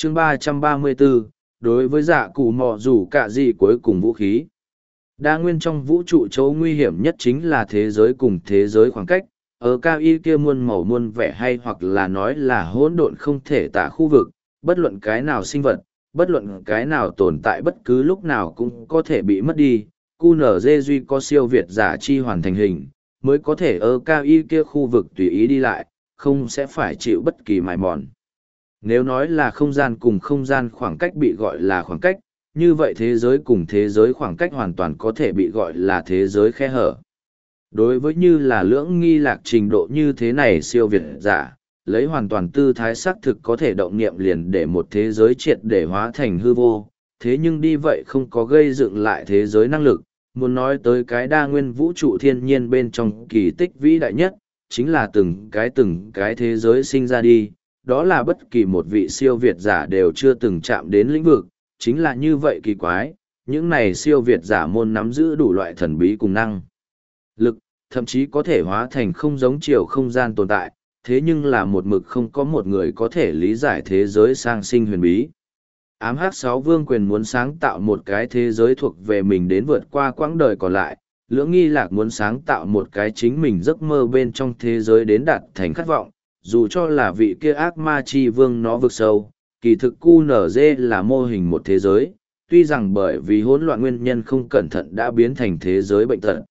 chương 334, đối với dạ cụ mò dù cả gì cuối cùng vũ khí. Đa nguyên trong vũ trụ chỗ nguy hiểm nhất chính là thế giới cùng thế giới khoảng cách, ở cao y kia muôn màu muôn vẻ hay hoặc là nói là hỗn độn không thể tả khu vực, bất luận cái nào sinh vật, bất luận cái nào tồn tại bất cứ lúc nào cũng có thể bị mất đi. QNZ duy có siêu việt giả chi hoàn thành hình, mới có thể ở cao y kia khu vực tùy ý đi lại, không sẽ phải chịu bất kỳ mài mòn. Nếu nói là không gian cùng không gian khoảng cách bị gọi là khoảng cách, như vậy thế giới cùng thế giới khoảng cách hoàn toàn có thể bị gọi là thế giới khe hở. Đối với như là lưỡng nghi lạc trình độ như thế này siêu việt giả, lấy hoàn toàn tư thái xác thực có thể động niệm liền để một thế giới triệt để hóa thành hư vô, thế nhưng đi vậy không có gây dựng lại thế giới năng lực. Muốn nói tới cái đa nguyên vũ trụ thiên nhiên bên trong kỳ tích vĩ đại nhất, chính là từng cái thế giới sinh ra đi, đó là bất kỳ một vị siêu việt giả đều chưa từng chạm đến lĩnh vực, chính là như vậy kỳ quái, những này siêu việt giả môn nắm giữ đủ loại thần bí cùng năng lực, thậm chí có thể hóa thành không giống chiều không gian tồn tại, thế nhưng là một mực không có một người có thể lý giải thế giới sang sinh huyền bí. Ám hắc 6 vương quyền muốn sáng tạo một cái thế giới thuộc về mình đến vượt qua quãng đời còn lại, lưỡng nghi lạc muốn sáng tạo một cái chính mình giấc mơ bên trong thế giới đến đạt thành khát vọng, dù cho là vị kia ác ma chi vương nó vực sâu, kỳ thực QNZ là mô hình một thế giới, tuy rằng bởi vì hỗn loạn nguyên nhân không cẩn thận đã biến thành thế giới bệnh tật.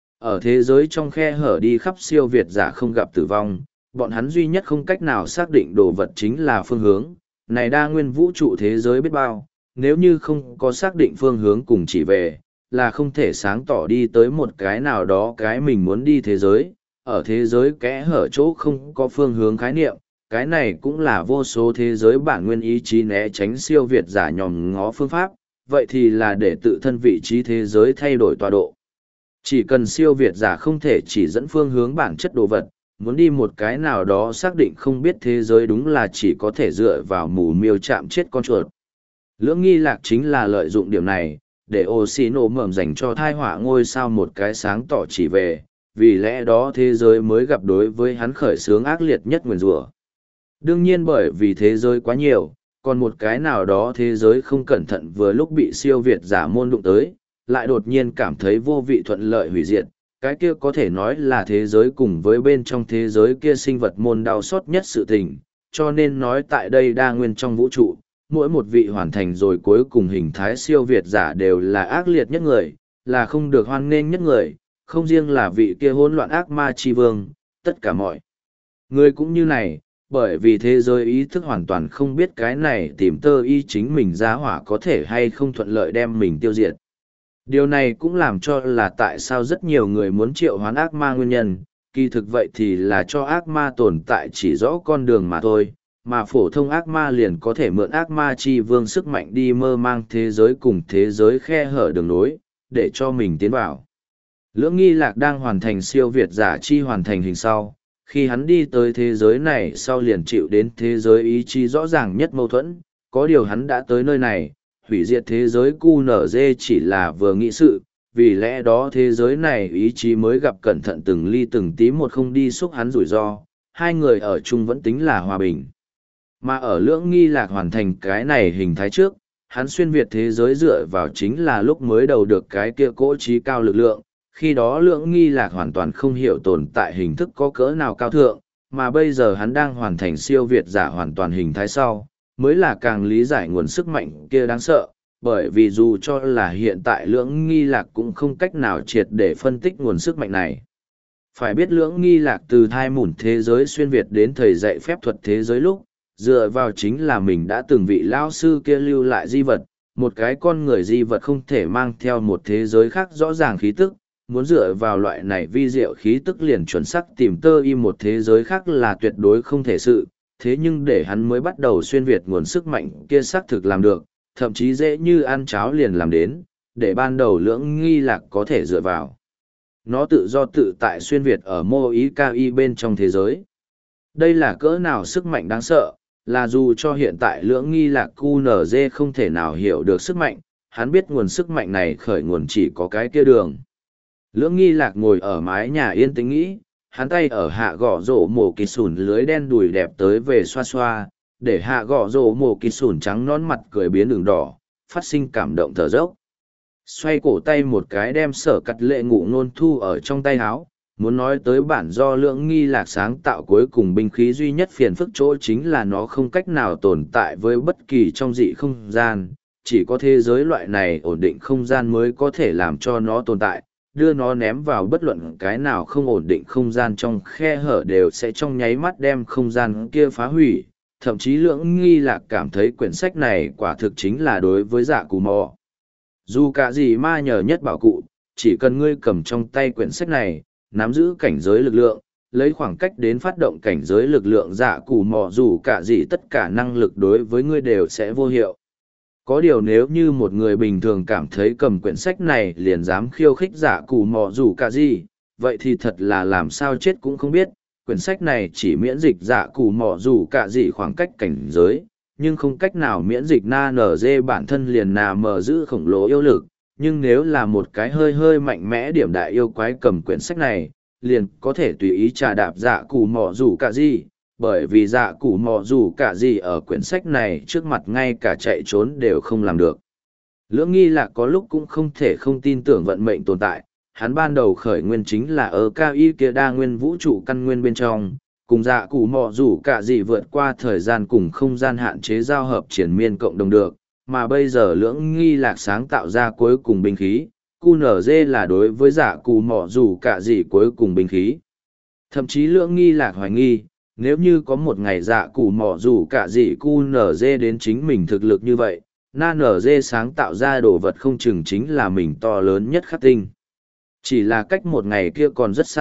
Ở thế giới trong khe hở đi khắp siêu việt giả không gặp tử vong, bọn hắn duy nhất không cách nào xác định đồ vật chính là phương hướng, này đa nguyên vũ trụ thế giới biết bao, nếu như không có xác định phương hướng cùng chỉ về, là không thể sáng tỏ đi tới một cái nào đó cái mình muốn đi thế giới, ở thế giới kẽ hở chỗ không có phương hướng khái niệm, cái này cũng là vô số thế giới bản nguyên ý chí né tránh siêu việt giả nhòm ngó phương pháp, vậy thì là để tự thân vị trí thế giới thay đổi tọa độ. Chỉ cần siêu việt giả không thể chỉ dẫn phương hướng bản chất đồ vật, muốn đi một cái nào đó xác định không biết thế giới đúng là chỉ có thể dựa vào mù miêu chạm chết con chuột. Lưỡng nghi lạc chính là lợi dụng điểm này, để ô xì nổ mởm dành cho thai họa ngôi sao một cái sáng tỏ chỉ về, vì lẽ đó thế giới mới gặp đối với hắn khởi xướng ác liệt nhất nguyền rủa. Đương nhiên bởi vì thế giới quá nhiều, còn một cái nào đó thế giới không cẩn thận vừa lúc bị siêu việt giả môn đụng tới, lại đột nhiên cảm thấy vô vị thuận lợi hủy diệt, cái kia có thể nói là thế giới cùng với bên trong thế giới kia sinh vật môn đau xót nhất sự tình, cho nên nói tại đây đa nguyên trong vũ trụ, mỗi một vị hoàn thành rồi cuối cùng hình thái siêu việt giả đều là ác liệt nhất người, là không được hoan nghênh nhất người, không riêng là vị kia hỗn loạn ác ma chi vương, tất cả mọi người cũng như này, bởi vì thế giới ý thức hoàn toàn không biết cái này tìm tơ y chính mình ra hỏa có thể hay không thuận lợi đem mình tiêu diệt. Điều này cũng làm cho là tại sao rất nhiều người muốn triệu hoán ác ma nguyên nhân, kỳ thực vậy thì là cho ác ma tồn tại chỉ rõ con đường mà thôi, mà phổ thông ác ma liền có thể mượn ác ma chi vương sức mạnh đi mơ mang thế giới cùng thế giới khe hở đường nối, để cho mình tiến vào. Lưỡng nghi lạc đang hoàn thành siêu việt giả chi hoàn thành hình sau, khi hắn đi tới thế giới này sau liền chịu đến thế giới ý chí rõ ràng nhất mâu thuẫn, có điều hắn đã tới nơi này, hủy diệt thế giới QNZ chỉ là vừa nghĩ sự, vì lẽ đó thế giới này ý chí mới gặp cẩn thận từng ly từng tí một không đi xúc hắn rủi ro, hai người ở chung vẫn tính là hòa bình. Mà ở lưỡng nghi lạc hoàn thành cái này hình thái trước, hắn xuyên việt thế giới dựa vào chính là lúc mới đầu được cái kia cỗ trí cao lực lượng, khi đó lưỡng nghi lạc hoàn toàn không hiểu tồn tại hình thức có cỡ nào cao thượng, mà bây giờ hắn đang hoàn thành siêu việt giả hoàn toàn hình thái sau, mới là càng lý giải nguồn sức mạnh kia đáng sợ, bởi vì dù cho là hiện tại lưỡng nghi lạc cũng không cách nào triệt để phân tích nguồn sức mạnh này. Phải biết lưỡng nghi lạc từ thai mủn thế giới xuyên việt đến thầy dạy phép thuật thế giới lúc, dựa vào chính là mình đã từng vị lao sư kia lưu lại di vật, một cái con người di vật không thể mang theo một thế giới khác rõ ràng khí tức, muốn dựa vào loại này vi diệu khí tức liền chuẩn xác tìm tơ y một thế giới khác là tuyệt đối không thể sự, thế nhưng để hắn mới bắt đầu xuyên việt nguồn sức mạnh kia xác thực làm được, thậm chí dễ như ăn cháo liền làm đến, để ban đầu lưỡng nghi lạc có thể dựa vào. Nó tự do tự tại xuyên việt ở mô ý cao y bên trong thế giới. Đây là cỡ nào sức mạnh đáng sợ, là dù cho hiện tại lưỡng nghi lạc QNZ không thể nào hiểu được sức mạnh, hắn biết nguồn sức mạnh này khởi nguồn chỉ có cái kia đường. Lưỡng nghi lạc ngồi ở mái nhà yên tĩnh nghĩ, hắn tay ở hạ gõ rổ mổ kỳ sùn lưới đen đùi đẹp tới về xoa xoa, để hạ gõ rổ mổ kịt sùn trắng nón mặt cười biến đường đỏ, phát sinh cảm động thở dốc. Xoay cổ tay một cái đem sở cắt lệ ngụ nôn thu ở trong tay áo, muốn nói tới bản do lưỡng nghi lạc sáng tạo cuối cùng binh khí duy nhất phiền phức chỗ chính là nó không cách nào tồn tại với bất kỳ trong dị không gian, chỉ có thế giới loại này ổn định không gian mới có thể làm cho nó tồn tại, đưa nó ném vào bất luận cái nào không ổn định không gian trong khe hở đều sẽ trong nháy mắt đem không gian kia phá hủy. Thậm chí lưỡng nghi lạc cảm thấy quyển sách này quả thực chính là đối với dạ cù mò dù cả gì ma nhờ nhất bảo cụ, chỉ cần ngươi cầm trong tay quyển sách này, nắm giữ cảnh giới lực lượng, lấy khoảng cách đến phát động cảnh giới lực lượng dạ cù mò dù cả gì tất cả năng lực đối với ngươi đều sẽ vô hiệu. Có điều nếu như một người bình thường cảm thấy cầm quyển sách này liền dám khiêu khích dạ cù mò dù cả gì, vậy thì thật là làm sao chết cũng không biết. Quyển sách này chỉ miễn dịch dạ cù mò dù cả gì khoảng cách cảnh giới, nhưng không cách nào miễn dịch na nở dê bản thân liền nà mờ giữ khổng lồ yêu lực. Nhưng nếu là một cái hơi hơi mạnh mẽ điểm đại yêu quái cầm quyển sách này, liền có thể tùy ý trà đạp dạ cù mò dù cả gì, bởi vì dạ cù mò dù cả gì ở quyển sách này trước mặt ngay cả chạy trốn đều không làm được. Lưỡng nghi là có lúc cũng không thể không tin tưởng vận mệnh tồn tại, hắn ban đầu khởi nguyên chính là ở cao y kia đa nguyên vũ trụ căn nguyên bên trong, cùng dạ cù mò dù cả gì vượt qua thời gian cùng không gian hạn chế giao hợp triển miên cộng đồng được, mà bây giờ lưỡng nghi lạc sáng tạo ra cuối cùng binh khí, QNZ là đối với dạ cù mò dù cả gì cuối cùng binh khí. Thậm chí lưỡng nghi lạc hoài nghi, nếu như có một ngày dạ cù mò dù cả gì QNZ đến chính mình thực lực như vậy, na NG sáng tạo ra đồ vật không chừng chính là mình to lớn nhất khắc tinh. Chỉ là cách một ngày kia còn rất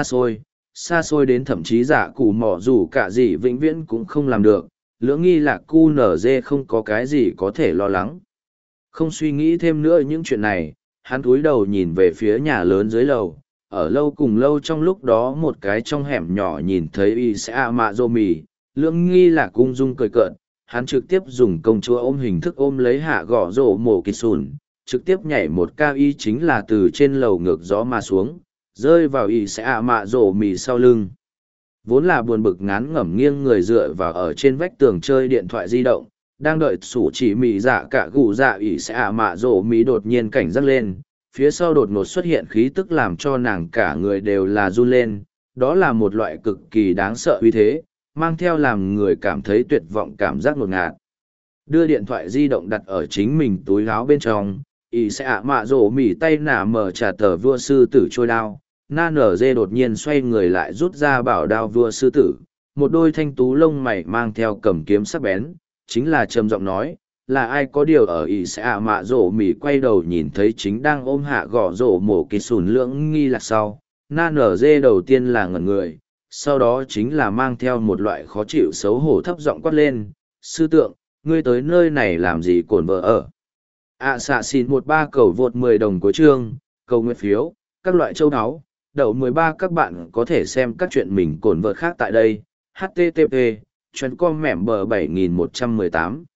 xa xôi đến thậm chí dạ cù mò dù cả gì vĩnh viễn cũng không làm được, lưỡng nghi lạc QNZ không có cái gì có thể lo lắng. Không suy nghĩ thêm nữa những chuyện này, hắn cúi đầu nhìn về phía nhà lớn dưới lầu, ở lâu cùng lâu trong lúc đó một cái trong hẻm nhỏ nhìn thấy y sẽ mạ dô mì, lưỡng nghi lạc cung dung cười cợt, hắn trực tiếp dùng công chúa ôm hình thức ôm lấy hạ gõ rổ mổ kịt sùn, trực tiếp nhảy một cao y chính là từ trên lầu ngược gió mà xuống, rơi vào y sẽ mạ rổ mì sau lưng. Vốn là buồn bực ngán ngẩm nghiêng người dựa vào ở trên vách tường chơi điện thoại di động, đang đợi sủ chỉ mì dạ cả gù dạ y sẽ mạ rổ mì đột nhiên cảnh giác lên, phía sau đột ngột xuất hiện khí tức làm cho nàng cả người đều là run lên, đó là một loại cực kỳ đáng sợ uy thế, mang theo làm người cảm thấy tuyệt vọng cảm giác ngột ngạt. Đưa điện thoại di động đặt ở chính mình túi áo bên trong, y sẽ mạ rổ mỉ tay nả mở trả tờ vua sư tử trôi đao, na nở dê đột nhiên xoay người lại rút ra bảo đao vua sư tử, một đôi thanh tú lông mày mang theo cầm kiếm sắc bén, chính là trầm giọng nói, là ai có điều ở y sẽ mạ rổ mỉ quay đầu nhìn thấy chính đang ôm hạ gõ rổ mổ kịt sùn lưỡng nghi lạc sau, na nở dê đầu tiên là ngẩn người, sau đó chính là mang theo một loại khó chịu xấu hổ thấp giọng quát lên, sư tượng, ngươi tới nơi này làm gì cồn vợ ở. Xạ xin 13 cầu vượt 10 đồng của chương, cầu nguyện phiếu, các loại châu áo, đậu 13 các bạn có thể xem các chuyện mình cồn vợ khác tại đây, http, chuyên com mẻm bờ 7118.